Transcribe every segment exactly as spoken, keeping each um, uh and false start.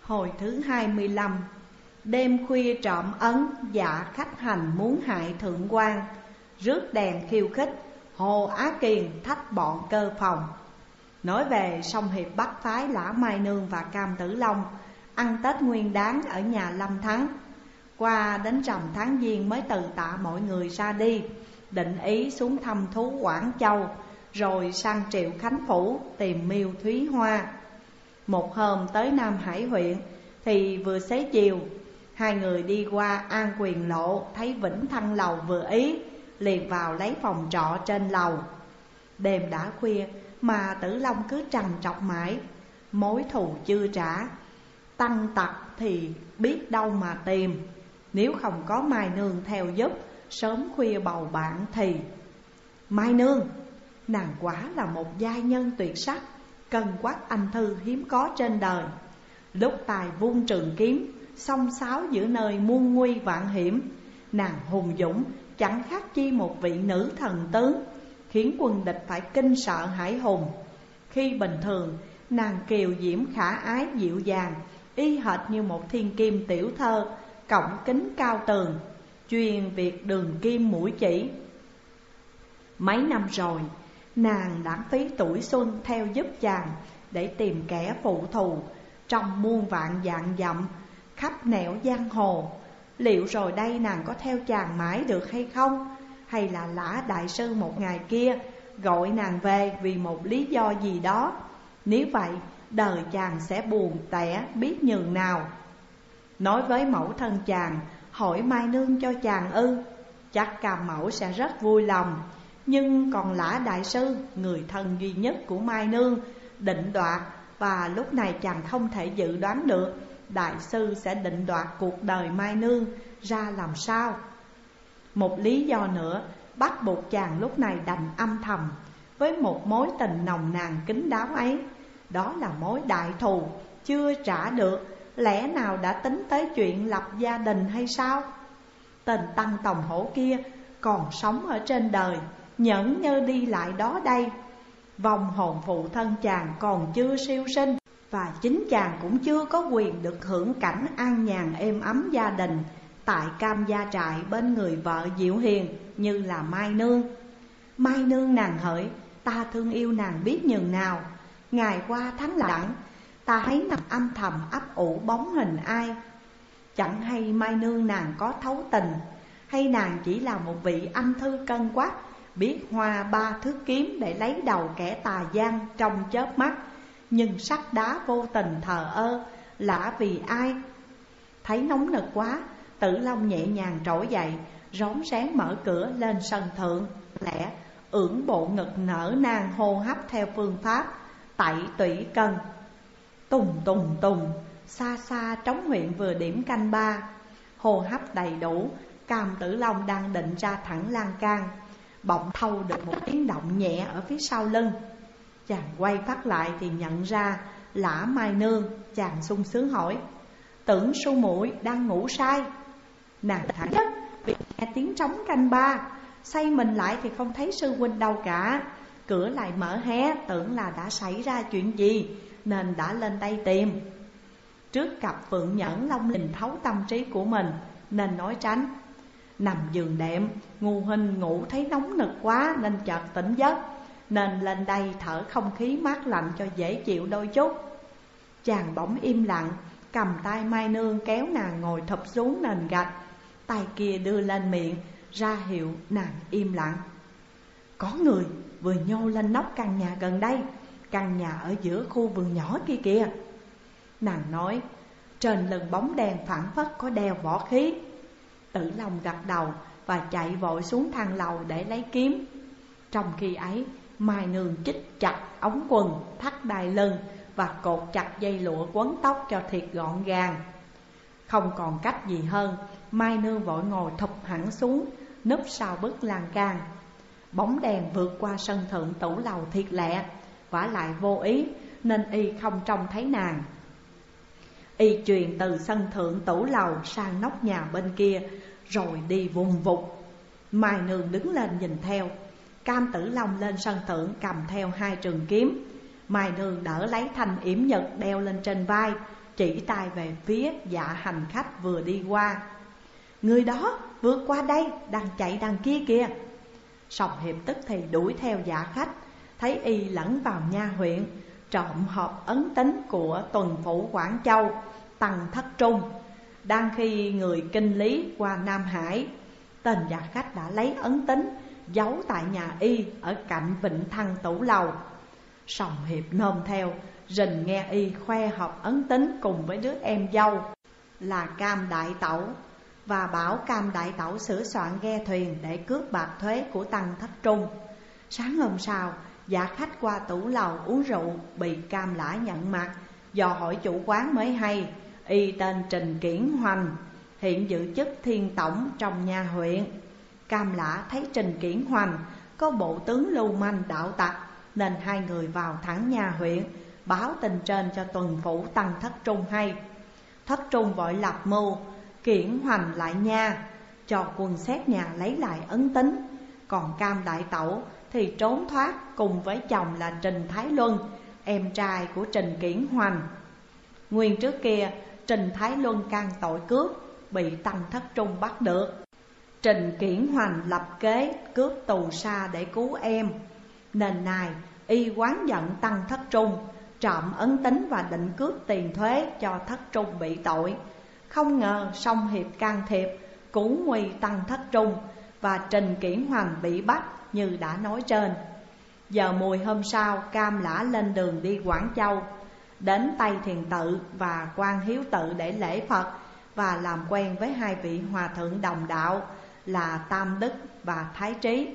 Hồi thứ hai mươi lăm. Đêm khuya trộm ấn, dạ khách hành muốn hại thượng quan. Rước đèn khiêu khích, Hồ Á Kiền thách bọn cơ phòng. Nói về song hiệp bắt phái Lã Mai Nương và Cam Tử Long ăn Tết Nguyên Đán ở nhà Lâm Thắng. Qua đến rằm tháng Giêng mới từ tạ mọi người ra đi, định ý xuống thăm thú Quảng Châu, rồi sang Triệu Khánh Phủ tìm Miêu Thúy Hoa. Một hôm tới Nam Hải huyện thì vừa xế chiều, hai người đi qua An Quyền Lộ, thấy Vĩnh Thăng Lầu vừa ý, liền vào lấy phòng trọ trên lầu. Đêm đã khuya mà Tử Long cứ trằn trọc mãi, mối thù chưa trả, tăng tặc thì biết đâu mà tìm. Nếu không có Mai Nương theo giúp, sớm khuya bầu bạn thì... Mai Nương, nàng quả là một giai nhân tuyệt sắc, cân quắc anh thư hiếm có trên đời. Lúc tài vung trường kiếm, song sáo giữa nơi muôn nguy vạn hiểm. Nàng hùng dũng, chẳng khác chi một vị nữ thần tướng, khiến quân địch phải kinh sợ hãi hùng. Khi bình thường, nàng kiều diễm khả ái dịu dàng, y hệt như một thiên kim tiểu thơ, cổng kính cao tường, chuyên việc đường kim mũi chỉ. Mấy năm rồi, nàng lãng phí tuổi xuân theo giúp chàng để tìm kẻ phụ thù trong muôn vạn vạn dặm khắp nẻo giang hồ. Liệu rồi đây nàng có theo chàng mãi được hay không? Hay là Lã đại sư một ngày kia gọi nàng về vì một lý do gì đó? Nếu vậy, đời chàng sẽ buồn tẻ biết nhường nào. Nói với mẫu thân chàng, hỏi Mai Nương cho chàng ư? Chắc Cam mẫu sẽ rất vui lòng. Nhưng còn Lã đại sư, người thân duy nhất của Mai Nương, định đoạt, và lúc này chàng không thể dự đoán được đại sư sẽ định đoạt cuộc đời Mai Nương ra làm sao. Một lý do nữa bắt buộc chàng lúc này đành âm thầm với một mối tình nồng nàn kín đáo ấy. Đó là mối đại thù chưa trả được, lẽ nào đã tính tới chuyện lập gia đình hay sao? Tên Tăng Tòng Hổ kia còn sống ở trên đời, nhẫn nhơ đi lại đó đây. Vong hồn phụ thân chàng còn chưa siêu sinh, và chính chàng cũng chưa có quyền được hưởng cảnh an nhàn êm ấm gia đình tại Cam Gia Trại bên người vợ dịu hiền như là Mai Nương. Mai Nương nàng hỡi, ta thương yêu nàng biết nhường nào. Ngày qua tháng đẳng, ta thấy nàng âm thầm ấp ủ bóng hình ai. Chẳng hay Mai Nương nàng có thấu tình, hay nàng chỉ là một vị anh thư cân quắc, biết hoa ba thước kiếm để lấy đầu kẻ tà gian trong chớp mắt, nhưng sắt đá vô tình thờ ơ, lạ vì ai? Thấy nóng nực quá, Tử Long nhẹ nhàng trỗi dậy, rón rén mở cửa lên sân thượng. Lẽ ưỡn bộ ngực nở nang hô hấp theo phương pháp tẩy tủy cân. Tùng tùng tùng, xa xa trống huyện vừa điểm canh ba. Hô hấp đầy đủ, Cam Tử Long đang định ra thẳng lan can, bỗng thâu được một tiếng động nhẹ ở phía sau lưng. Chàng quay phát lại thì nhận ra Lã Mai Nương. Chàng sung sướng hỏi, tưởng su muội đang ngủ say. Nàng thẳng nhất vì nghe tiếng trống canh ba, xoay mình lại thì không thấy sư huynh đâu cả. Cửa lại mở hé, tưởng là đã xảy ra chuyện gì nên đã lên đây tìm. Trước cặp Phượng Nhẫn long lình thấu tâm trí của mình nên nói tránh. Nằm giường đệm, ngu huynh ngủ thấy nóng nực quá nên chợt tỉnh giấc, nên lên đây thở không khí mát lạnh cho dễ chịu đôi chút. Chàng bỗng im lặng, cầm tay Mai Nương kéo nàng ngồi thụp xuống nền gạch, tay kia đưa lên miệng ra hiệu nàng im lặng. Có người vừa nhô lên nóc căn nhà gần đây, căn nhà ở giữa khu vườn nhỏ kia kìa. Nàng nói, trên lưng bóng đèn phảng phất có đeo võ khí. Tử Long gật đầu và chạy vội xuống thang lầu để lấy kiếm. Trong khi ấy, Mai Nương chích chặt ống quần, thắt đai lưng và cột chặt dây lụa quấn tóc cho thiệt gọn gàng. Không còn cách gì hơn, Mai Nương vội ngồi thụp hẳn xuống, núp sau bức lan can. Bóng đèn vượt qua sân thượng tủ lầu thiệt lẹ, vả lại vô ý nên y không trông thấy nàng. Y truyền từ sân thượng tủ lầu sang nóc nhà bên kia, rồi đi vùng vụt. Mai Nương đứng lên nhìn theo. Cam Tử Long lên sân thượng cầm theo hai trường kiếm. Mai Nương đỡ lấy thanh yểm nhật đeo lên trên vai, chỉ tay về phía dạ hành khách vừa đi qua. Người đó vượt qua đây, đang chạy đằng kia kìa. Sòng Hiệp tức thì đuổi theo dạ khách, thấy y lẫn vào nha huyện, trộm hộp ấn tín của tuần phủ Quảng Châu Tăng Thất Trung. Đang khi người kinh lý qua Nam Hải, tên dạ khách đã lấy ấn tín giấu tại nhà y ở cạnh Vịnh Thăng Tủ Lầu. Sòng Hiệp nôm theo, rình nghe y khoe hộp ấn tín cùng với đứa em dâu là Cam Đại Tẩu, và bảo Cam Đại Tẩu sửa soạn ghe thuyền để cướp bạc thuế của Tăng Thất Trung. Sáng hôm sau, dạ khách qua Tủ Lầu uống rượu, bị Cam Lã nhận mặt. Dò hỏi chủ quán mới hay, y tên Trình Kiển Hoành, hiện giữ chức thiên tổng trong nha huyện. Cam Lã thấy Trình Kiển Hoành có bộ tướng lưu manh đạo tặc, nên hai người vào thẳng nhà huyện, báo tin trên cho tuần phủ Tăng Thất Trung hay. Thất Trung vội lập mưu Kiển Hoành lại nha, cho quân xét nhà lấy lại ấn tín. Còn Cam Đại Tẩu thì trốn thoát cùng với chồng là Trình Thái Luân, em trai của Trình Kiển Hoành. Nguyên trước kia Trình Thái Luân can tội cướp, bị Tăng Thất Trung bắt được. Trình Kiển Hoành lập kế cướp tù sa để cứu em, nên nay y oán giận Tăng Thất Trung, trộm ấn tín và định cướp tiền thuế cho Thất Trung bị tội. Không ngờ Song Hiệp can thiệp, cứu nguy Tăng Thất Trung, và Trình Kiển Hoành bị bắt như đã nói trên. Giờ mùi hôm sau, Cam Lã lên đường đi Quảng Châu, đến Tây Thiền Tự và Quan Hiếu Tự để lễ Phật và làm quen với hai vị hòa thượng đồng đạo là Tam Đức và Thái Trí.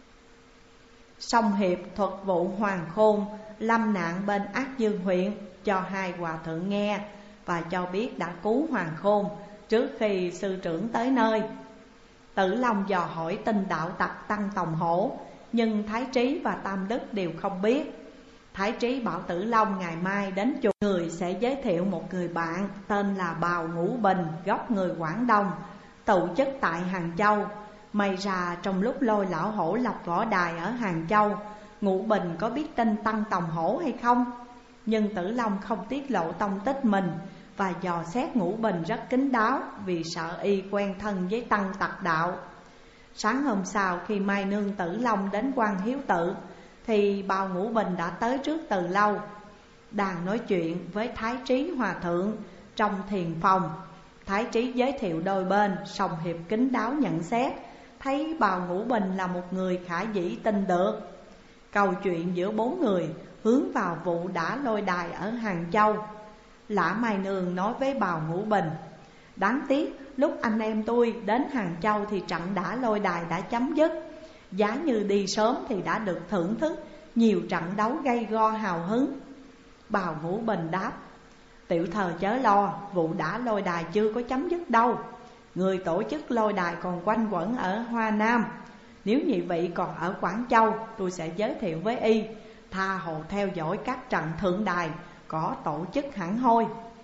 Song Hiệp thuật vụ Hoàng Khôn lâm nạn bên Ác Dương huyện cho hai hòa thượng nghe, và cho biết đã cứu Hoàng Khôn trước khi sư trưởng tới nơi. Tử Long dò hỏi tin đạo tặc Tăng Tòng Hổ, nhưng Thái Trí và Tam Đức đều không biết. Thái Trí bảo Tử Long ngày mai đến chùa, người sẽ giới thiệu một người bạn tên là Bào Ngũ Bình, gốc người Quảng Đông, tụ chức tại Hàng Châu. May ra trong lúc Lôi Lão Hổ lập võ đài ở Hàng Châu, Ngũ Bình có biết tin Tăng Tòng Hổ hay không. Nhưng Tử Long không tiết lộ tông tích mình, và dò xét Ngũ Bình rất kín đáo, vì sợ y quen thân với Tăng tặc đạo. Sáng hôm sau, khi Mai Nương Tử Long đến Quan Hiếu Tự, thì Bào Ngũ Bình đã tới trước từ lâu, đang nói chuyện với Thái Trí hòa thượng trong thiền phòng. Thái Trí giới thiệu đôi bên, Song Hiệp kín đáo nhận xét, thấy Bào Ngũ Bình là một người khả dĩ tin được. Câu chuyện giữa bốn người hướng vào vụ đã lôi đài ở Hàng Châu. Lã Mai Nương nói với Bào Ngũ Bình: đáng tiếc lúc anh em tôi đến Hàng Châu thì trận đã lôi đài đã chấm dứt. Giá như đi sớm thì đã được thưởng thức nhiều trận đấu gay go hào hứng. Bào Ngũ Bình đáp: tiểu thờ chớ lo, vụ đã lôi đài chưa có chấm dứt đâu. Người tổ chức lôi đài còn quanh quẩn ở Hoa Nam. Nếu nhị vị còn ở Quảng Châu, tôi sẽ giới thiệu với y, tha hồ theo dõi các trận thượng đài có tổ chức hẳn hoi.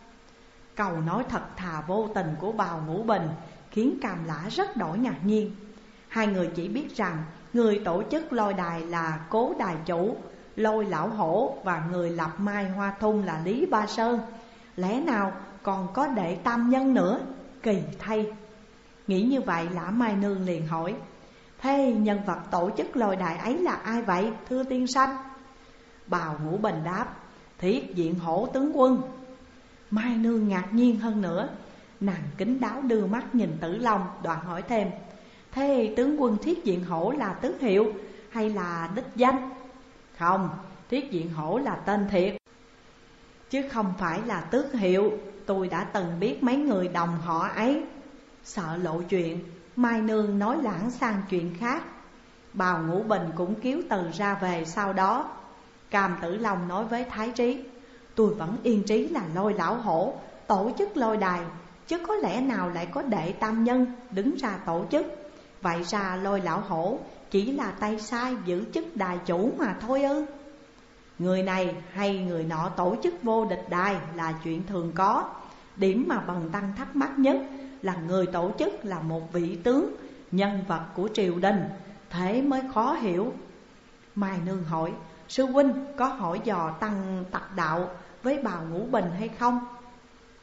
Câu nói thật thà vô tình của Bào Ngũ Bình khiến Cam Lã rất đổi ngạc nhiên. Hai người chỉ biết rằng người tổ chức lôi đài là Cố đài chủ Lôi Lão Hổ, và người lập Mai Hoa Thung là Lý Ba Sơn. Lẽ nào còn có đệ tam nhân nữa? Kỳ thay. Nghĩ như vậy, Lã Mai Nương liền hỏi: thế nhân vật tổ chức lôi đài ấy là ai vậy, thưa tiên sanh? Bào Ngũ Bình đáp: Thiết Diện Hổ tướng quân. Mai Nương ngạc nhiên hơn nữa, nàng kín đáo đưa mắt nhìn Tử Long, đoạn hỏi thêm: thế tướng quân Thiết Diện Hổ là tước hiệu hay là đích danh? Không, Thiết Diện Hổ là tên thiệt, chứ không phải là tước hiệu. Tôi đã từng biết mấy người đồng họ ấy. Sợ lộ chuyện, Mai Nương nói lãng sang chuyện khác. Bào Ngũ Bình cũng kiếu từ ra về sau đó. Cam Tử Long nói với Thái Trí: tôi vẫn yên trí là Lôi Lão Hổ tổ chức lôi đài, chứ có lẽ nào lại có đệ tam nhân đứng ra tổ chức. Vậy ra Lôi Lão Hổ chỉ là tay sai giữ chức đài chủ mà thôi ư? Người này hay người nọ tổ chức vô địch đài là chuyện thường có. Điểm mà bần tăng thắc mắc nhất là người tổ chức là một vị tướng, nhân vật của triều đình, thế mới khó hiểu. Mai Nương hỏi: sư huynh có hỏi dò Tăng tặc đạo với Bào Ngũ Bình hay không?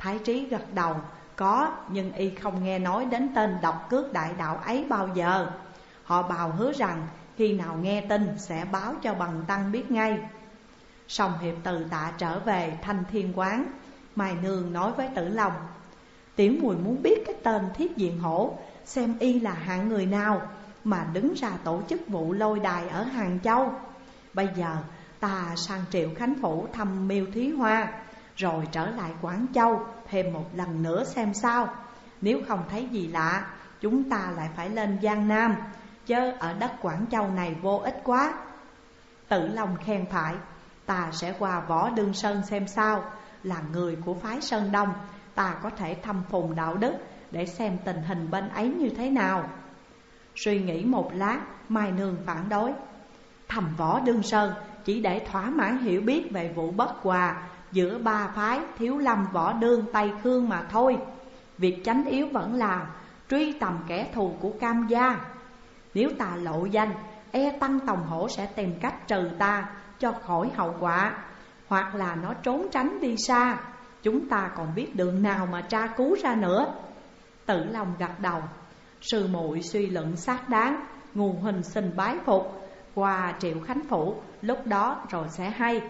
Thái Trí gật đầu, có, nhưng y không nghe nói đến tên độc cước đại đạo ấy bao giờ. Họ bào hứa rằng khi nào nghe tin sẽ báo cho bần tăng biết ngay. Song Hiệp từ Tạ trở về Thanh Thiên Quán, Mai Nương nói với Tử Long: Tiểu muội muốn biết cái tên Thiết Diện Hổ, xem y là hạng người nào mà đứng ra tổ chức vụ lôi đài ở Hàng Châu. Bây giờ ta sang Triệu Khánh Phủ thăm Miêu Thúy Hoa, rồi trở lại Quảng Châu thêm một lần nữa xem sao. Nếu không thấy gì lạ, chúng ta lại phải lên Giang Nam, chớ ở đất Quảng Châu này vô ích quá. Tử Long khen phải, ta sẽ qua Võ Đương Sơn xem sao. Là người của phái Sơn Đông, ta có thể thăm phùng đạo đức để xem tình hình bên ấy như thế nào. Suy nghĩ một lát, Mai Nương phản đối: Thăm Võ Đương Sơn chỉ để thỏa mãn hiểu biết về vụ bất hòa giữa ba phái Thiếu Lâm, Võ Đương, Tây Khương mà thôi. Việc chánh yếu vẫn là truy tầm kẻ thù của Cam gia. Nếu ta lộ danh, e Tăng Tòng Hổ sẽ tìm cách trừ ta cho khỏi hậu quả, hoặc là nó trốn tránh đi xa. Chúng ta còn biết đường nào mà tra cứu ra nữa. Tử Long gật đầu: Sư muội suy luận xác đáng, Nguồn Huỳnh xin bái phục. Qua Triệu Khánh Phủ, lúc đó rồi sẽ hay.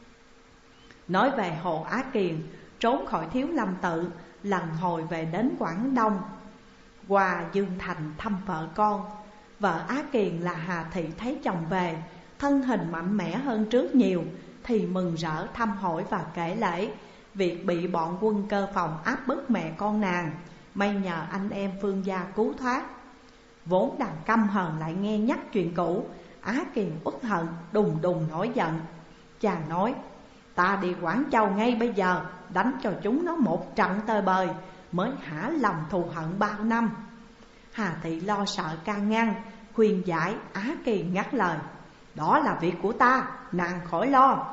Nói về Hồ Á Kiền trốn khỏi Thiếu Lâm tự, lần hồi về đến Quảng Đông, qua Dương Thành thăm vợ con. Vợ Á Kiền là Hà Thị thấy chồng về, thân hình mạnh mẽ hơn trước nhiều, thì mừng rỡ thăm hỏi và kể lễ việc bị bọn quân Cơ Phòng áp bức mẹ con nàng, may nhờ anh em Phương gia cứu thoát. Vốn đang căm hờn lại nghe nhắc chuyện cũ, Á Kiền uất hận đùng đùng nổi giận. Chàng nói: Ta đi Quảng Châu ngay bây giờ, đánh cho chúng nó một trận tơi bời, mới hả lòng thù hận bao năm. Hà Thị lo sợ can ngăn, khuyên giải. Á Kiền ngắt lời: Đó là việc của ta, nàng khỏi lo.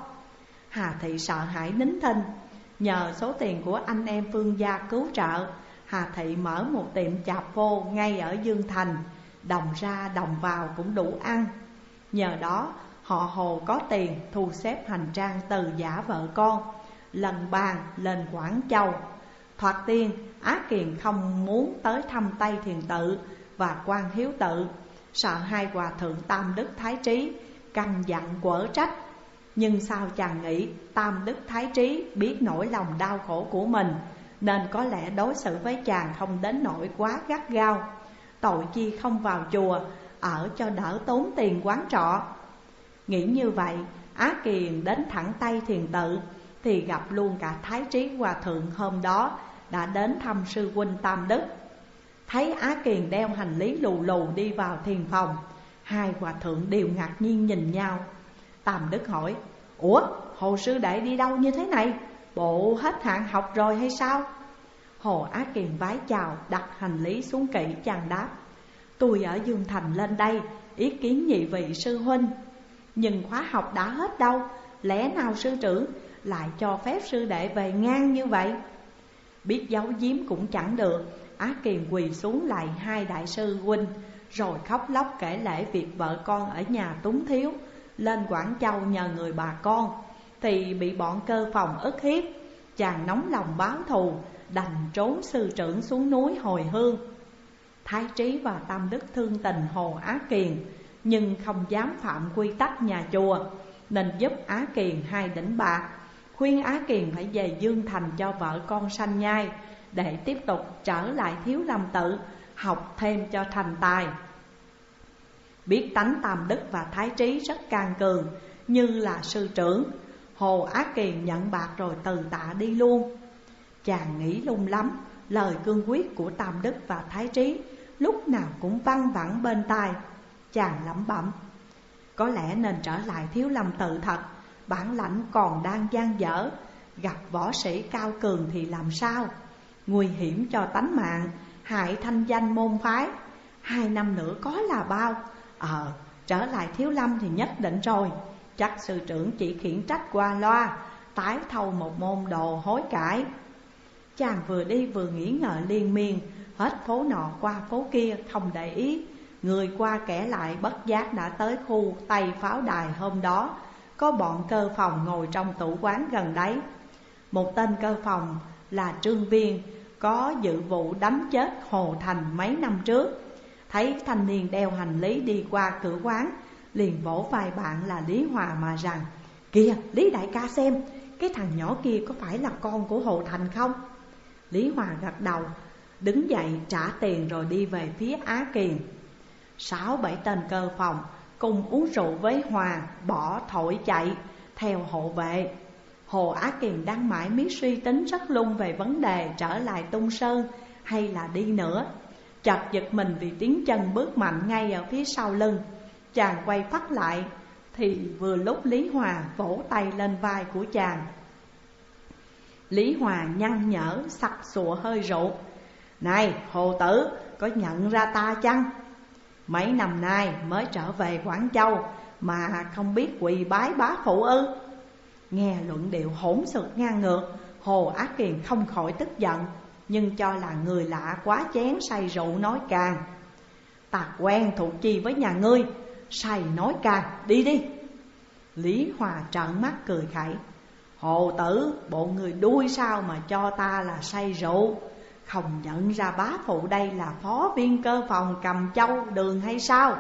Hà Thị sợ hãi nín thinh. Nhờ số tiền của anh em Phương gia cứu trợ, Hà Thị mở một tiệm chạp vô ngay ở Dương Thành, đồng ra đồng vào cũng đủ ăn. Nhờ đó họ Hồ có tiền thu xếp hành trang từ giả vợ con, lần bàn lên Quảng Châu. Thoạt tiên Á Kiền không muốn tới thăm Tây Thiền Tự và Quan Hiếu Tự, sợ hai hòa thượng Tam Đức Thái Trí căn dặn quở trách. Nhưng sao chàng nghĩ Tam Đức Thái Trí biết nỗi lòng đau khổ của mình, nên có lẽ đối xử với chàng không đến nỗi quá gắt gao. Tội chi không vào chùa ở cho đỡ tốn tiền quán trọ. Nghĩ như vậy, Á Kiền đến thẳng Tây Thiền Tự thì gặp luôn cả Thái Trí hòa thượng hôm đó đã đến thăm sư huynh Tam Đức. Thấy Á Kiền đeo hành lý lù lù đi vào thiền phòng, hai hòa thượng đều ngạc nhiên nhìn nhau. Tam Đức hỏi: Ủa, Hồ sư đệ đi đâu như thế này? Bộ hết hạn học rồi hay sao? Hồ Á Kiền vái chào, đặt hành lý xuống kỵ, chàng đáp: Tôi ở Dương Thành lên đây ý kiến nhị vị sư huynh, nhưng khóa học đã hết đâu. Lẽ nào sư trưởng lại cho phép sư đệ về ngang như vậy? Biết giấu giếm cũng chẳng được, Á Kiền quỳ xuống lại hai đại sư huynh, rồi khóc lóc kể lể việc vợ con ở nhà túng thiếu, lên Quảng Châu nhờ người bà con thì bị bọn Cơ Phòng ức hiếp. Chàng nóng lòng báo thù, đành trốn sư trưởng xuống núi hồi hương. Thái Trí và Tam Đức thương tình Hồ Á Kiền, nhưng không dám phạm quy tắc nhà chùa, nên giúp Á Kiền hai đỉnh bạc, khuyên Á Kiền phải về Dương Thành cho vợ con sanh nhai, để tiếp tục trở lại Thiếu Lâm tự học thêm cho thành tài. Biết tánh Tam Đức và Thái Trí rất can cường như là sư trưởng, Hồ Á Kiền nhận bạc rồi từ tạ đi luôn. Chàng nghĩ lung lắm, lời cương quyết của Tam Đức và Thái Trí lúc nào cũng văng vẳng bên tai. Chàng lẩm bẩm: Có lẽ nên trở lại Thiếu Lâm tự thật, bản lãnh còn đang dang dở. Gặp võ sĩ cao cường thì làm sao? Nguy hiểm cho tánh mạng, hại thanh danh môn phái. Hai năm nữa có là bao. Ờ, trở lại Thiếu Lâm thì nhất định rồi. Chắc sư trưởng chỉ khiển trách qua loa, tái thâu một môn đồ hối cải. Chàng vừa đi vừa nghĩ ngợi liên miên, hết phố nọ qua phố kia không để ý. Người qua kẻ lại bất giác đã tới khu Tây Pháo Đài hôm đó. Có bọn Cơ Phòng ngồi trong tủ quán gần đấy. Một tên Cơ Phòng là Trương Viên, có dự vụ đánh chết Hồ Thành mấy năm trước. Thấy thanh niên đeo hành lý đi qua cửa quán, liền vỗ vai bạn là Lý Hòa mà rằng: "Kìa Lý đại ca xem, cái thằng nhỏ kia có phải là con của Hồ Thành không?" Lý Hòa gật đầu, đứng dậy trả tiền rồi đi về phía Á Kiền. Sáu bảy tên cơ phòng cùng uống rượu với Hòa, bỏ thổi chạy theo hộ vệ. Hồ Á Kiền đang mãi miết suy tính rất lung về vấn đề trở lại Tung Sơn hay là đi nữa. Chợt giật mình vì tiếng chân bước mạnh ngay ở phía sau lưng. Chàng quay phát lại thì vừa lúc Lý Hòa vỗ tay lên vai của chàng. Lý Hòa nhăn nhở sặc sụa hơi rượu: "Này Hồ tử, có nhận ra ta chăng? Mấy năm nay mới trở về Quảng Châu mà không biết quỳ bái bá phụ ư?" Nghe luận điệu hỗn xược ngang ngược, Hồ Á Kiền không khỏi tức giận, nhưng cho là người lạ quá chén say rượu nói càng: "Ta quen thuộc chi với nhà ngươi, say nói càng, đi đi." Lý Hòa trợn mắt cười khẩy: "Hồ tử, bộ người đuôi sao mà cho ta là say rượu? Không nhận ra bá phụ đây là phó viên cơ phòng Cầm Châu Đường hay sao?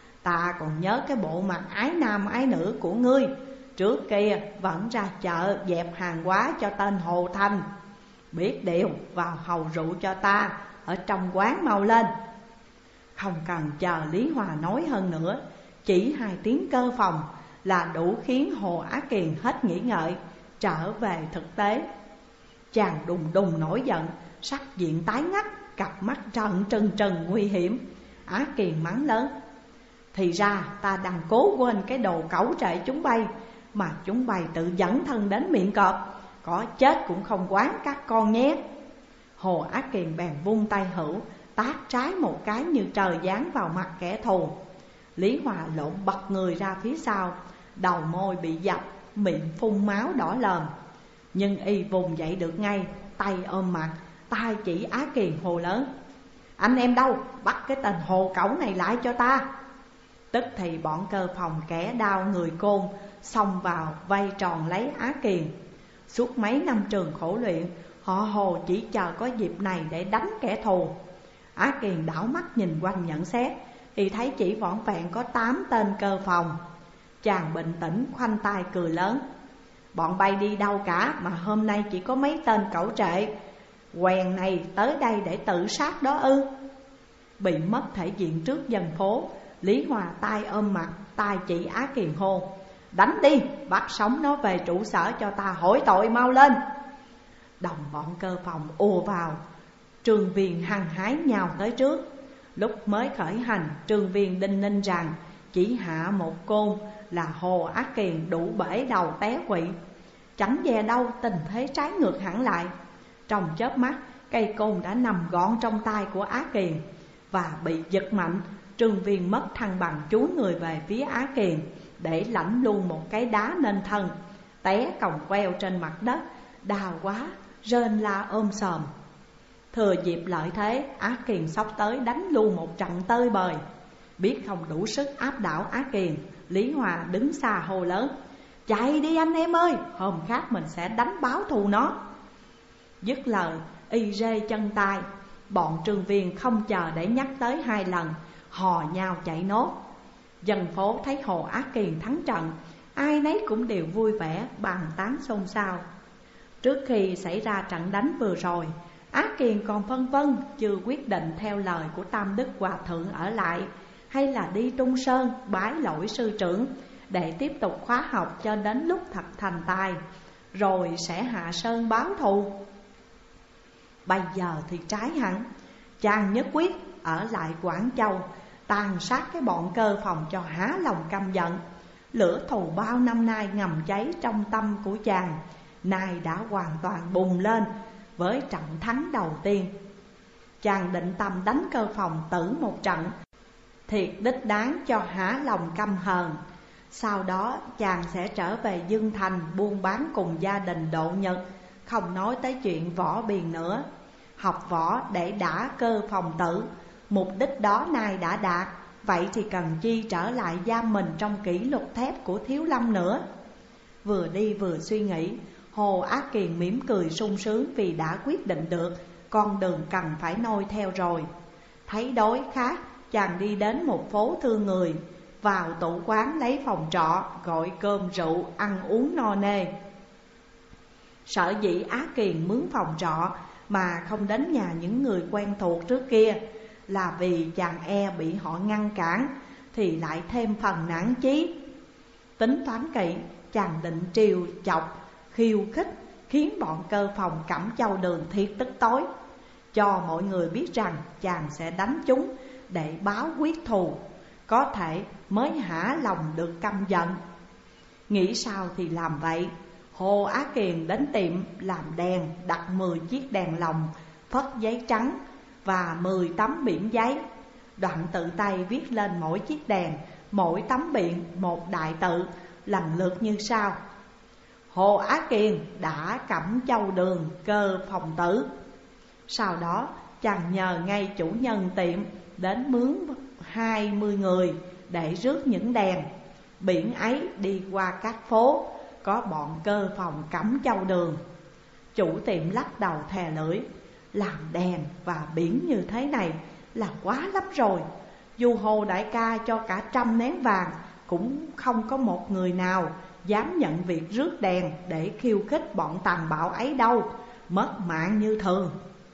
Ta còn nhớ cái bộ mặt ái nam ái nữ của ngươi, trước kia vẫn ra chợ dẹp hàng hóa cho tên Hồ Thành. Biết điều, vào hầu rượu cho ta ở trong quán mau lên." Không cần chờ Lý Hòa nói hơn nữa, chỉ hai tiếng cơ phòng là đủ khiến Hồ Á Kiền hết nghĩ ngợi, trở về thực tế. Chàng đùng đùng nổi giận, sắc diện tái ngắt, cặp mắt trợn trừng trừng nguy hiểm. Á Kiền mắng lớn: "Thì ra ta đang cố quên cái đồ cẩu trệ chúng bay, mà chúng bay tự dẫn thân đến miệng cọp, có chết cũng không quán các con nhé." Hồ Á Kiền bèn vung tay hữu, tát trái một cái như trời giáng vào mặt kẻ thù. Lý Hòa lộn bật người ra phía sau, đầu môi bị dập, miệng phun máu đỏ lòm. Nhưng y vùng dậy được ngay, tay ôm mặt, tay chỉ Á Kiền hồ lớn: "Anh em đâu, bắt cái tên hồ cẩu này lại cho ta." Tức thì bọn cơ phòng kẻ đao người côn xông vào vây tròn lấy Á Kiền. Suốt mấy năm trường khổ luyện, họ Hồ chỉ chờ có dịp này để đánh kẻ thù. Á Kiền đảo mắt nhìn quanh nhận xét, thì thấy chỉ vỏn vẹn có tám tên cơ phòng. Chàng bình tĩnh khoanh tay cười lớn: "Bọn bay đi đâu cả mà hôm nay chỉ có mấy tên cẩu trệ quèn này tới đây để tự sát đó ư?" Bị mất thể diện trước dân phố, Lý Hòa tay ôm mặt, tay chỉ Á Kiền hô: "Đánh đi, bắt sống nó về trụ sở cho ta hỏi tội mau lên." Đồng bọn cơ phòng ùa vào, Trương Viên hăng hái nhào tới trước. Lúc mới khởi hành, Trương Viên đinh ninh rằng chỉ hạ một côn là Hồ Á Kiền đủ bể đầu té quỵ. Chẳng dè đâu tình thế trái ngược hẳn lại. Trong chớp mắt, cây côn đã nằm gọn trong tay của Á Kiền, và bị giật mạnh, Trương Viên mất thăng bằng chúi người về phía Á Kiền, để lãnh luôn một cái đá nên thân, té còng queo trên mặt đất, đau quá, rên la ôm sòm. Thừa dịp lợi thế, Á Kiền xốc tới đánh luôn một trận tơi bời. Biết không đủ sức áp đảo Á Kiền, Lý Hòa đứng xa hô lớn: "Chạy đi anh em ơi, hôm khác mình sẽ đánh báo thù nó." Dứt lời, y rê chân tay. Bọn Trương Viên không chờ để nhắc tới hai lần, hò nhau chạy nốt. Dân phố thấy Hồ Á Kiền thắng trận, ai nấy cũng đều vui vẻ, bàn tán xôn xao. Trước khi xảy ra trận đánh vừa rồi, Á Kiền còn phân vân chưa quyết định theo lời của Tam Đức Hòa Thượng ở lại, hay là đi Tung Sơn bái lỗi sư trưởng để tiếp tục khóa học cho đến lúc thật thành tài, rồi sẽ hạ sơn báo thù. Bây giờ thì trái hẳn, chàng nhất quyết ở lại Quảng Châu, tàn sát cái bọn cơ phòng cho há lòng căm giận. Lửa thù bao năm nay ngầm cháy trong tâm của chàng, nay đã hoàn toàn bùng lên với trận thắng đầu tiên. Chàng định tâm đánh cơ phòng tử một trận, thiệt đích đáng cho há lòng căm hờn. Sau đó chàng sẽ trở về Dương Thành buôn bán cùng gia đình Độ Nhật, không nói tới chuyện võ biền nữa. Học võ để đả cơ phòng tử, mục đích đó nay đã đạt, vậy thì cần chi trở lại giam mình trong kỷ luật thép của Thiếu Lâm nữa. Vừa đi vừa suy nghĩ, Hồ Á Kiền mỉm cười sung sướng vì đã quyết định được con đường cần phải noi theo rồi. Thấy đói khát, chàng đi đến một phố thương người, vào tủ quán lấy phòng trọ, gọi cơm rượu, ăn uống no nê. Sở dĩ Á Kiền mướn phòng trọ mà không đến nhà những người quen thuộc trước kia là vì chàng e bị họ ngăn cản thì lại thêm phần nản chí. Tính toán kỹ, chàng định trêu chọc, khiêu khích, khiến bọn cơ phòng Cẩm Châu Đường thiệt tức tối, cho mọi người biết rằng chàng sẽ đánh chúng để báo quyết thù, có thể mới hả lòng được căm giận. Nghĩ sao thì làm vậy. Hồ Á Kiền đến tiệm làm đèn, đặt mười chiếc đèn lồng, phất giấy trắng và mười tấm biển giấy. Đoạn tự tay viết lên mỗi chiếc đèn, mỗi tấm biển một đại tự, lần lượt như sau: Hồ Á Kiền đã Cẩm Châu Đường cơ phòng tử. Sau đó chàng nhờ ngay chủ nhân tiệm đến mướn hai mươi người để rước những đèn biển ấy đi qua các phố có bọn cơ phòng Cẩm Châu Đường. Chủ tiệm lắc đầu thè lưỡi: làm đèn và biển như thế này là quá lắm rồi. Dù Hồ đại ca cho cả trăm nén vàng, cũng không có một người nào dám nhận việc rước đèn để khiêu khích bọn tàn bạo ấy đâu, mất mạng như thường.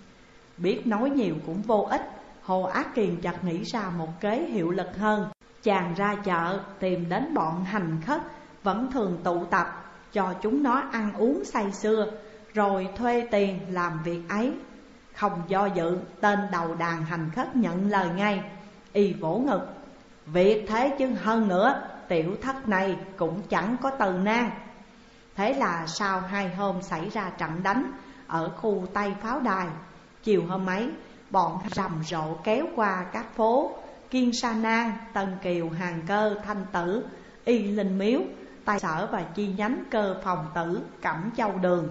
Biết nói nhiều cũng vô ích, Hồ Á Kiền chợt nghĩ ra một kế hiệu lực hơn. Chàng ra chợ tìm đến bọn hành khất vẫn thường tụ tập, cho chúng nó ăn uống say sưa, rồi thuê tiền làm việc ấy. Không do dự, tên đầu đàn hành khất nhận lời ngay, y vỗ ngực: việc thế chứ hơn nữa, tiểu thất này cũng chẳng có từ nan. Thế là sau hai hôm xảy ra trận đánh ở khu Tây Pháo Đài, chiều hôm ấy bọn rầm rộ kéo qua các phố Kiên Sa Nan, Tân Kiều, Hàng Cơ, Thanh Tử, Y Linh Miếu, Tài Sở và chi nhánh cơ phòng tử Cẩm Châu Đường.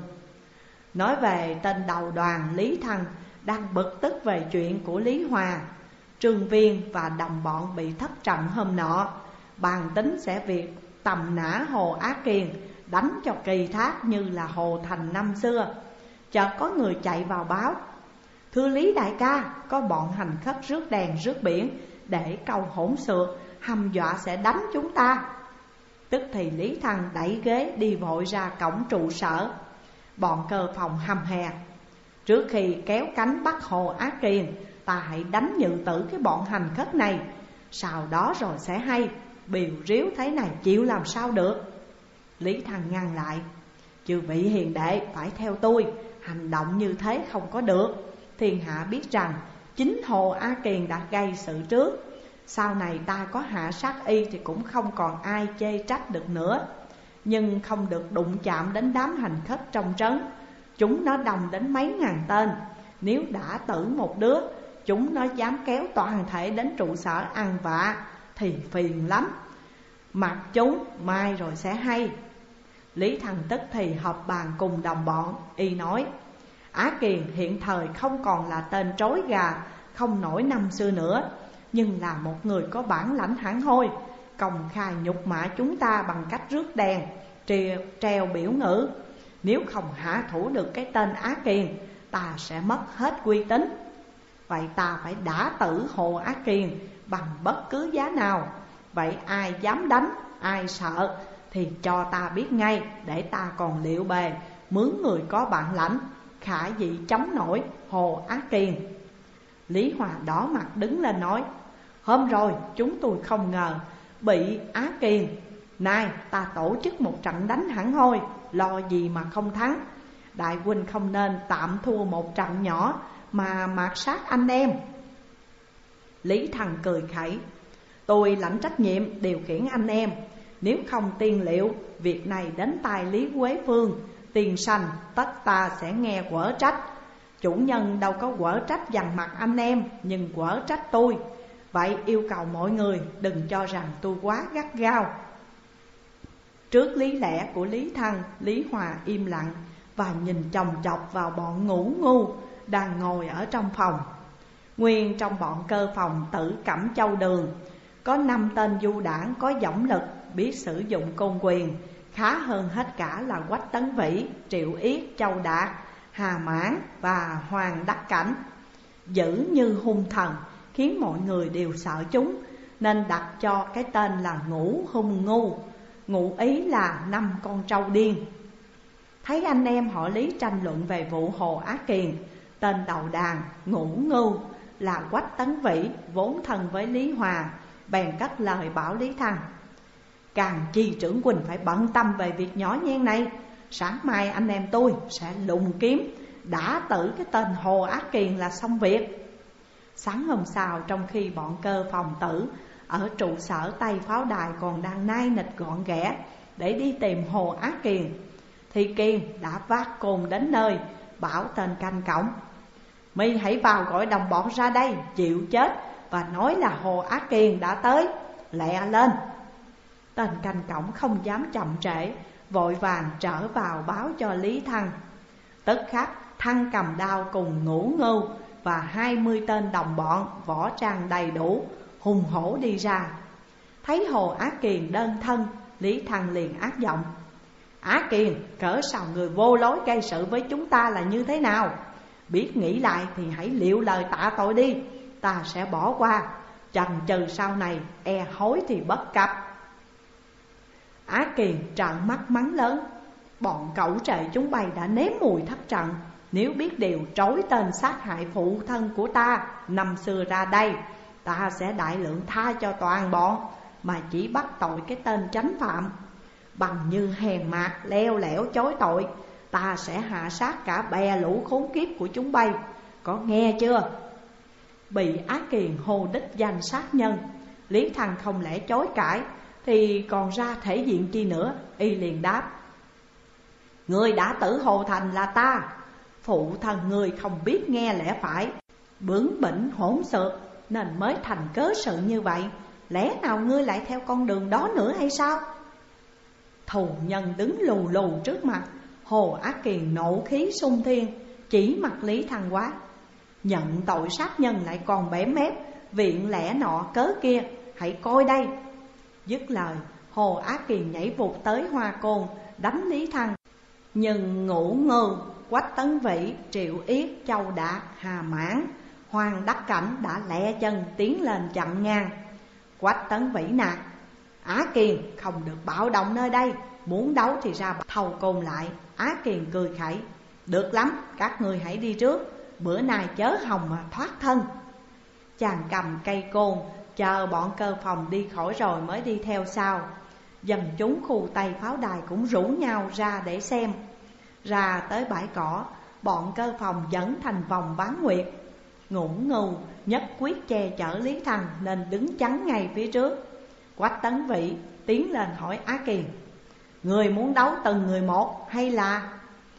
Nói về tên đầu đoàn Lý Thăng đang bực tức về chuyện của Lý Hòa, Trương Viên và đồng bọn bị thất trận hôm nọ, bàn tính sẽ việc tầm nã Hồ Á Kiền, đánh cho kỳ thác như là Hồ Thành năm xưa. Chợt có người chạy vào báo: thưa Lý đại ca, có bọn hành khất rước đèn rước biển để câu hỗn xược, hăm dọa sẽ đánh chúng ta. Tức thì Lý Thăng đẩy ghế đi vội ra cổng trụ sở. Bọn cơ phòng hăm hè: trước khi kéo cánh bắt Hồ Á Kiền, ta hãy đánh nhự tử cái bọn hành khất này, sau đó rồi sẽ hay. Biều ríu thế này chịu làm sao được. Lý Thăng ngăn lại: chư vị hiền đệ phải theo tôi, hành động như thế không có được. Thiên hạ biết rằng chính Hồ Á Kiền đã gây sự trước, sau này ta có hạ sát y thì cũng không còn ai chê trách được nữa. Nhưng không được đụng chạm đến đám hành khất trong trấn, chúng nó đông đến mấy ngàn tên. Nếu đã tử một đứa, chúng nó dám kéo toàn thể đến trụ sở ăn vạ thì phiền lắm. Mặc chúng mai rồi sẽ hay. Lý Thăng tức thì họp bàn cùng đồng bọn, y nói: Á Kiền hiện thời không còn là tên trói gà không nổi năm xưa nữa, nhưng là một người có bản lãnh hẳn hoi, công khai nhục mạ chúng ta bằng cách rước đèn, treo, treo biểu ngữ. Nếu không hạ thủ được cái tên Á Kiền, ta sẽ mất hết uy tín. Vậy ta phải đả tử Hồ Á Kiền bằng bất cứ giá nào. Vậy ai dám đánh, ai sợ thì cho ta biết ngay, để ta còn liệu bề mướn người có bản lãnh, khả dĩ chống nổi Hồ Á Kiền. Lý Hòa đỏ mặt đứng lên nói: hôm rồi chúng tôi không ngờ bị Á Kiền, nay ta tổ chức một trận đánh hẳn hoi, lo gì mà không thắng. Đại huynh không nên tạm thua một trận nhỏ mà mạt sát anh em. Lý Thăng cười khẩy: tôi lãnh trách nhiệm điều khiển anh em, nếu không tiên liệu việc này đến tai Lý Quế Phương tiền sanh, tất ta sẽ nghe quở trách. Chủ nhân đâu có quở trách dằn mặt anh em, nhưng quở trách tôi. Vậy yêu cầu mọi người đừng cho rằng tôi quá gắt gao. Trước lý lẽ của Lý Thăng, Lý Hòa im lặng và nhìn chòng chọc vào bọn ngủ ngu đang ngồi ở trong phòng. Nguyên trong bọn cơ phòng tử Cẩm Châu Đường có năm tên du đảng có dõng lực, biết sử dụng côn quyền, khá hơn hết cả là Quách Tấn Vĩ, Triệu Yết, Châu Đạt, Hà Mãn và Hoàng Đắc Cảnh. Dữ như hung thần, khiến mọi người đều sợ chúng, nên đặt cho cái tên là Ngũ Hung Ngu, ngụ ý là năm con trâu điên. Thấy anh em họ Lý tranh luận về vụ Hồ Á Kiền, tên đầu đàn Ngũ Ngu là Quách Tấn Vĩ, vốn thân với Lý Hòa, bèn cất lời bảo Lý Thăng: Càng chi trưởng huynh phải bận tâm về việc nhỏ nhen này. Sáng mai anh em tôi sẽ lùng kiếm đã tử cái tên Hồ Á Kiền là xong việc. Sáng hôm sau, trong khi bọn Cơ Phòng Tử ở trụ sở Tây Pháo Đài còn đang nai nịch gọn ghẽ để đi tìm Hồ Á Kiền, thì Kiền đã vác côn đến nơi, bảo tên canh cổng: Mi hãy vào gọi đồng bọn ra đây chịu chết, và nói là Hồ Á Kiền đã tới, lẹ lên. Tên canh cổng không dám chậm trễ, vội vàng trở vào báo cho Lý Thăng. Tức khắc Thăng cầm đao cùng Ngũ Ngưu và hai mươi tên đồng bọn võ trang đầy đủ, hùng hổ đi ra. Thấy Hồ Á Kiền đơn thân, Lý Thăng liền ác giọng: Á Kiền, cỡ sao người vô lối gây sự với chúng ta là như thế nào? Biết nghĩ lại thì hãy liệu lời tạ tội đi, ta sẽ bỏ qua. Chần chừ sau này, e hối thì bất cập. Á Kiền trợn mắt mắng lớn: Bọn cẩu trệ chúng bay đã nếm mùi thất trận. Nếu biết điều trói tên sát hại phụ thân của ta năm xưa ra đây, ta sẽ đại lượng tha cho toàn bọn, mà chỉ bắt tội cái tên tránh phạm. Bằng như hèn mạt leo lẻo chối tội, ta sẽ hạ sát cả bè lũ khốn kiếp của chúng bay. Có nghe chưa? Bị Á Kiền hô đích danh sát nhân, Lý Thăng không lẽ chối cãi, thì còn ra thể diện chi nữa. Y liền đáp: Người đã tử Hồ Thành là ta. Phụ thân người không biết nghe lẽ phải, bướng bỉnh hỗn xược, nên mới thành cớ sự như vậy. Lẽ nào ngươi lại theo con đường đó nữa hay sao? Thù nhân đứng lù lù trước mặt, Hồ Á Kiền nộ khí sung thiên, chỉ mặt Lý Thăng quát: Nhận tội sát nhân lại còn bẻ mép, viện lẽ nọ cớ kia, hãy coi đây. Dứt lời, Hồ Á Kiền nhảy vụt tới hoa côn đánh Lý Thăng. Nhưng Ngũ Ngưu, Quách Tấn Vĩ, Triệu Yết, Châu Đạt, Hà Mãn, Hoàng Đắc Cảnh đã lẹ chân tiến lên chặn ngang. Quách Tấn Vĩ nạt: Á Kiền không được bạo động nơi đây, muốn đấu thì ra thầu côn lại. Á Kiền cười khẩy: Được lắm, các người hãy đi trước, bữa nay chớ hòng mà thoát thân. Chàng cầm cây côn, chờ bọn Cơ Phòng đi khỏi rồi mới đi theo sau. Dân chúng khu Tây Pháo Đài cũng rủ nhau ra để xem. Ra tới bãi cỏ, bọn Cơ Phòng dẫn thành vòng bán nguyệt. Ngũ Ngưu nhất quyết che chở Lý Thăng nên đứng chắn ngay phía trước. Quách Tấn Vĩ tiến lên hỏi Á Kiền: Người muốn đấu từng người một hay là?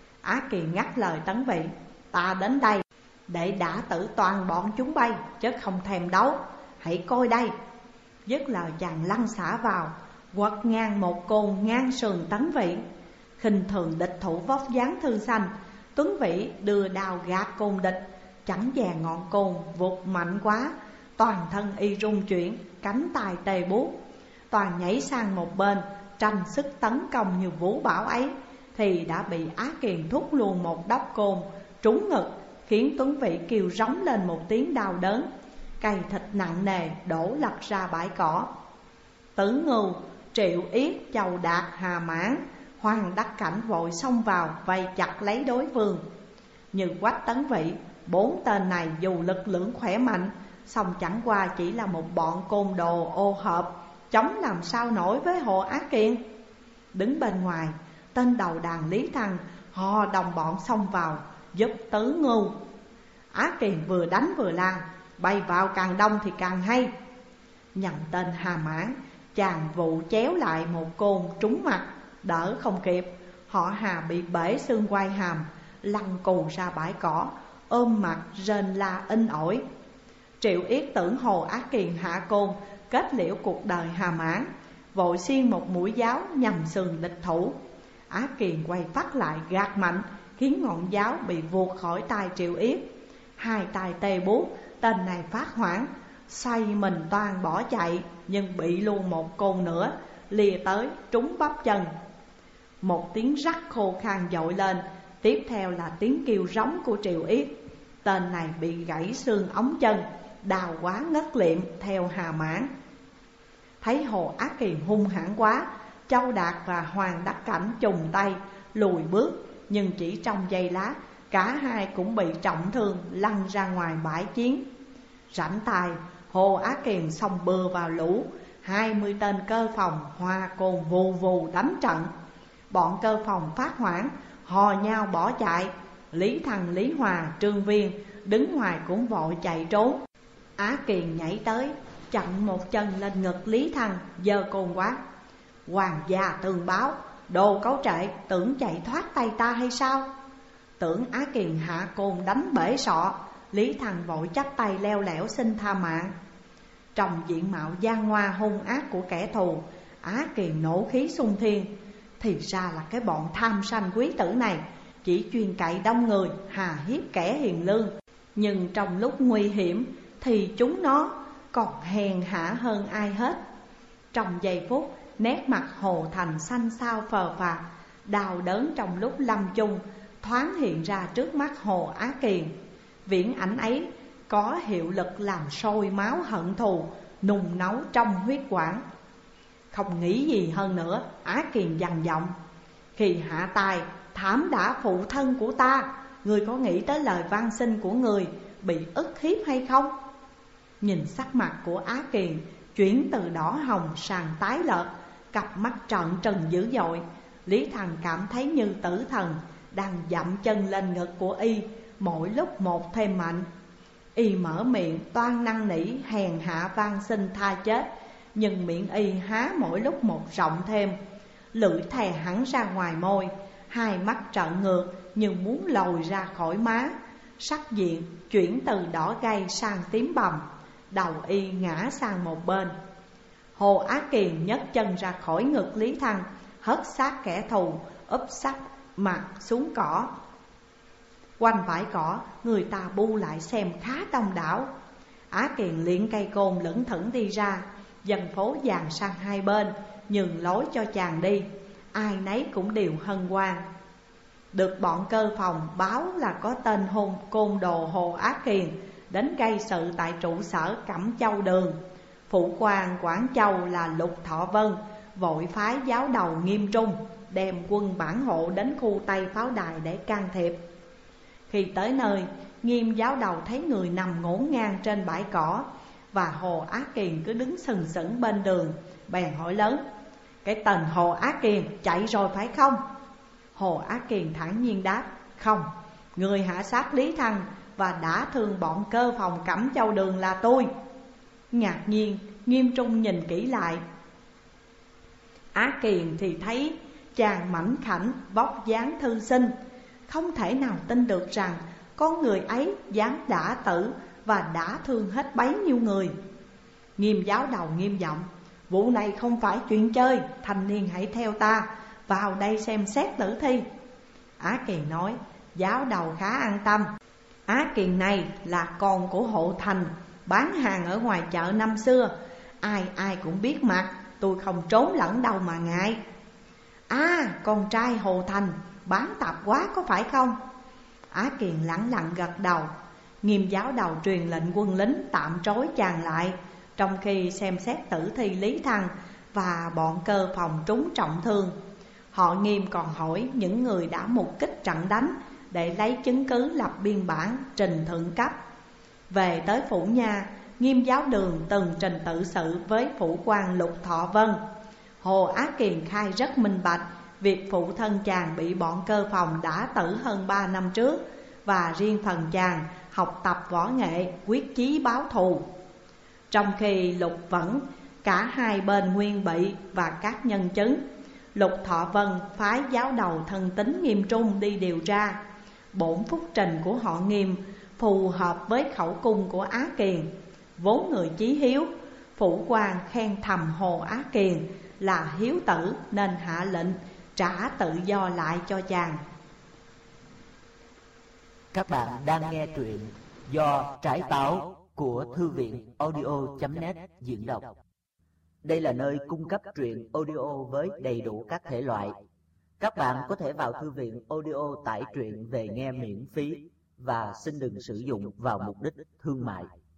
Á Kiền ngắt lời Tấn Vĩ: Ta đến đây để đả tử toàn bọn chúng bay, chứ không thèm đấu. Hãy coi đây. Dứt lời chàng lăn xả vào, quật ngang một côn ngang sườn Tấn Vĩ. Khinh thường địch thủ vóc dáng thư xanh, Tuấn Vĩ đưa đao gạt côn địch, chẳng dè ngọn côn vụt mạnh quá, toàn thân y rung chuyển, cánh tay tê buốt. Toàn nhảy sang một bên, tranh sức tấn công như vũ bão ấy, thì đã bị Á Kiền thúc luôn một đốc côn trúng ngực, khiến Tuấn Vĩ kêu rống lên một tiếng đau đớn. Cây thịt nặng nề đổ lật ra bãi cỏ. Tử Ngưu, Triệu Yết, Châu Đạt, Hà Mãn, Hoàng Đắc Cảnh vội xông vào vây chặt lấy đối phương. Như Quách Tấn Vĩ, bốn tên này dù lực lượng khỏe mạnh, song chẳng qua chỉ là một bọn côn đồ ô hợp, chống làm sao nổi với Hồ Á Kiền. Đứng bên ngoài, tên đầu đàn Lý Thăng hò đồng bọn xông vào giúp Tử Ngưu. Á Kiền vừa đánh vừa la: Bay vào càng đông thì càng hay. Nhận tên Hà Mãn, chàng vụ chéo lại một côn trúng mặt, đỡ không kịp. Họ Hà bị bể xương quai hàm, lăn cù ra bãi cỏ, ôm mặt rên la in ỏi. Triệu Yết tưởng Hồ Á Kiền hạ côn kết liễu cuộc đời Hà Mãn, vội xiên một mũi giáo nhằm sườn địch thủ. Á Kiền quay phát lại gạt mạnh, khiến ngọn giáo bị vuột khỏi tay Triệu Yết. Hai tay tê buốt, tên này phát hoảng, xoay mình toan bỏ chạy, nhưng bị luôn một côn nữa lìa tới trúng bắp chân. Một tiếng rắc khô khan dội lên, tiếp theo là tiếng kêu rống của Triệu Yết. Tên này bị gãy xương ống chân, đau quá ngất liệm theo Hà Mãn. Thấy Hồ Á Kiền hung hãn quá, Châu Đạt và Hoàng Đắc Cảnh chùng tay lùi bước, nhưng chỉ trong giây lát cả hai cũng bị trọng thương lăn ra ngoài bãi chiến. Rảnh tay, Hồ Á Kiền xông bừa vào lũ, hai mươi tên cơ phòng hoa cồn vù vù đánh trận. Bọn cơ phòng phát hoảng, hò nhau bỏ chạy. Lý Thăng, Lý Hòa, Trương Viên đứng ngoài cũng vội chạy trốn. Á Kiền nhảy tới, chặn một chân lên ngực Lý Thăng, giơ côn quát: "Hoàng gia tường báo, đồ cấu trệ, tưởng chạy thoát tay ta hay sao?" Tưởng Á Kiền hạ côn đánh bể sọ, Lý Thăng vội chắp tay leo lẻo xin tha mạng. Trong diện mạo gian ngoa hung ác của kẻ thù, Á Kiền nổ khí xung thiên. Thì ra là cái bọn tham sanh quý tử này chỉ chuyên cậy đông người, hà hiếp kẻ hiền lương. Nhưng trong lúc nguy hiểm thì chúng nó còn hèn hạ hơn ai hết. Trong giây phút, nét mặt Hồ Thành xanh xao phờ phạc, đau đớn trong lúc lâm chung thoáng hiện ra trước mắt Hồ Á Kiền. Viễn ảnh ấy có hiệu lực làm sôi máu hận thù nung nấu trong huyết quản. Không nghĩ gì hơn nữa, Á Kiền dằn giọng: "Khi hạ tài thảm đã phụ thân của ta, người có nghĩ tới lời van xin của người bị ức hiếp hay không?" Nhìn sắc mặt của Á Kiền chuyển từ đỏ hồng sang tái lợt, cặp mắt trợn trừng dữ dội, Lý Thăng cảm thấy như tử thần đang dậm chân lên ngực của y, mỗi lúc một thêm mạnh. Y mở miệng toan năn nỉ hèn hạ van xin tha chết, nhưng miệng y há mỗi lúc một rộng thêm, lưỡi thè hẳn ra ngoài môi, hai mắt trợn ngược như muốn lồi ra khỏi má. Sắc diện chuyển từ đỏ gay sang tím bầm, đầu y ngã sang một bên. Hồ Á Kiền nhấc chân ra khỏi ngực Lý Thăng, hất xác kẻ thù, úp sắp mặt xuống cỏ. Quanh bãi cỏ, người ta bu lại xem khá đông đảo. Á Kiền liền cây côn lững thững đi ra, dân phố dàn sang hai bên, nhường lối cho chàng đi. Ai nấy cũng đều hân hoan. Được bọn cơ phòng báo là có tên hôn côn đồ Hồ Á Kiền đến gây sự tại trụ sở Cẩm Châu Đường. Phụ quan Quảng Châu là Lục Thọ Vân vội phái giáo đầu Nghiêm Trung đem quân bản hộ đến khu Tây Pháo Đài để can thiệp. Khi tới nơi, Nghiêm giáo đầu thấy người nằm ngổn ngang trên bãi cỏ và Hồ Á Kiền cứ đứng sừng sững bên đường, bèn hỏi lớn: "Cái tên Hồ Á Kiền chạy rồi phải không?" Hồ Á Kiền thản nhiên đáp: "Không, người hạ sát Lý Thăng và đã thương bọn cơ phòng Cẩm Châu Đường là tôi." Ngạc nhiên, Nghiêm Trung nhìn kỹ lại. Á Kiền thì thấy chàng mảnh khảnh, vóc dáng thư sinh, không thể nào tin được rằng con người ấy dám đã tử và đã thương hết bấy nhiêu người. Nghiêm giáo đầu nghiêm giọng: "Vụ này không phải chuyện chơi, thanh niên hãy theo ta vào đây xem xét tử thi." Á Kiền nói: "Giáo đầu khá an tâm, Á Kiền này là con của Hộ Thành, bán hàng ở ngoài chợ năm xưa, ai ai cũng biết mặt, tôi không trốn lẫn đâu mà ngại." "À, con trai Hồ Thành, bán tạp quá có phải không?" Á Kiền lẳng lặng gật đầu. Nghiêm giáo đầu truyền lệnh quân lính tạm trói chàng lại, trong khi xem xét tử thi Lý Thăng và bọn cơ phòng trúng trọng thương. Họ Nghiêm còn hỏi những người đã mục kích trận đánh để lấy chứng cứ lập biên bản trình thượng cấp. Về tới phủ nha, Nghiêm giáo đường từng trình tự sự với phủ quan Lục Thọ Vân. Hồ Á Kiền khai rất minh bạch việc phụ thân chàng bị bọn cơ phòng đã tử hơn ba năm trước, và riêng phần chàng học tập võ nghệ, quyết chí báo thù. Trong khi Lục Vẫn cả hai bên nguyên bị và các nhân chứng, Lục Thọ Vân phái giáo đầu thân tín Nghiêm Trung đi điều tra. Bổn phúc trình của họ Nghiêm phù hợp với khẩu cung của Á Kiền. Vốn người chí hiếu, phủ quan khen thầm Hồ Á Kiền là hiếu tử nên hạ lệnh trả tự do lại cho chàng. Các bạn đang nghe truyện do Trải Táo của Thư viện audio chấm net diễn đọc. Đây là nơi cung cấp truyện audio với đầy đủ các thể loại. Các bạn có thể vào thư viện audio tải truyện về nghe miễn phí và xin đừng sử dụng vào mục đích thương mại.